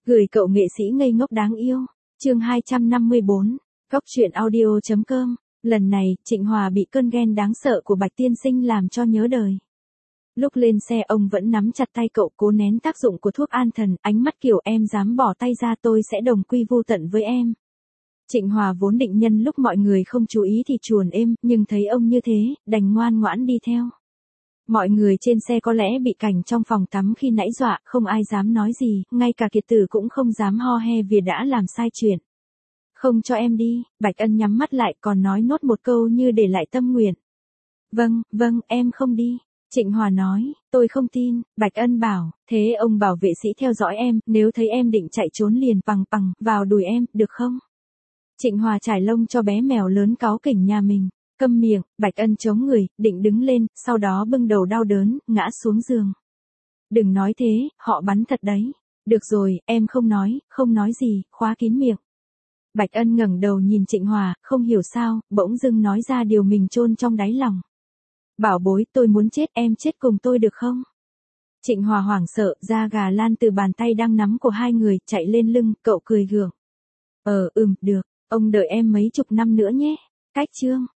Gửi cậu nghệ sĩ ngây ngốc đáng yêu. Chương 254. Góc truyện audio.com. Lần này, Trịnh Hòa bị cơn ghen đáng sợ của Bạch tiên sinh làm cho nhớ đời. Lúc lên xe ông vẫn nắm chặt tay cậu, cố nén tác dụng của thuốc an thần, ánh mắt kiểu em dám bỏ tay ra tôi sẽ đồng quy vu tận với em. Trịnh Hòa vốn định nhân lúc mọi người không chú ý thì chuồn êm, nhưng thấy ông như thế, đành ngoan ngoãn đi theo. Mọi người trên xe có lẽ bị cảnh trong phòng tắm khi nãy dọa, không ai dám nói gì, ngay cả Kiệt Tử cũng không dám ho he vì đã làm sai chuyện. Không cho em đi, Bạch Ân nhắm mắt lại còn nói nốt một câu như để lại tâm nguyện. Vâng, em không đi. Trịnh Hòa nói, tôi không tin. Bạch Ân bảo, thế ông bảo vệ sĩ theo dõi em, nếu thấy em định chạy trốn liền pằng vào đùi em, được không? Trịnh Hòa trải lông cho bé mèo lớn cáu kỉnh nhà mình. Câm miệng, Bạch Ân chống người, định đứng lên, sau đó bưng đầu đau đớn, ngã xuống giường. Đừng nói thế, họ bắn thật đấy. Được rồi, em không nói gì, khóa kín miệng. Bạch Ân ngẩng đầu nhìn Trịnh Hòa, không hiểu sao, bỗng dưng nói ra điều mình chôn trong đáy lòng. Bảo bối, tôi muốn chết, em chết cùng tôi được không? Trịnh Hòa hoảng sợ, da gà lan từ bàn tay đang nắm của hai người, chạy lên lưng, cậu cười gượng. Được, ông đợi em mấy chục năm nữa nhé. Cách chương.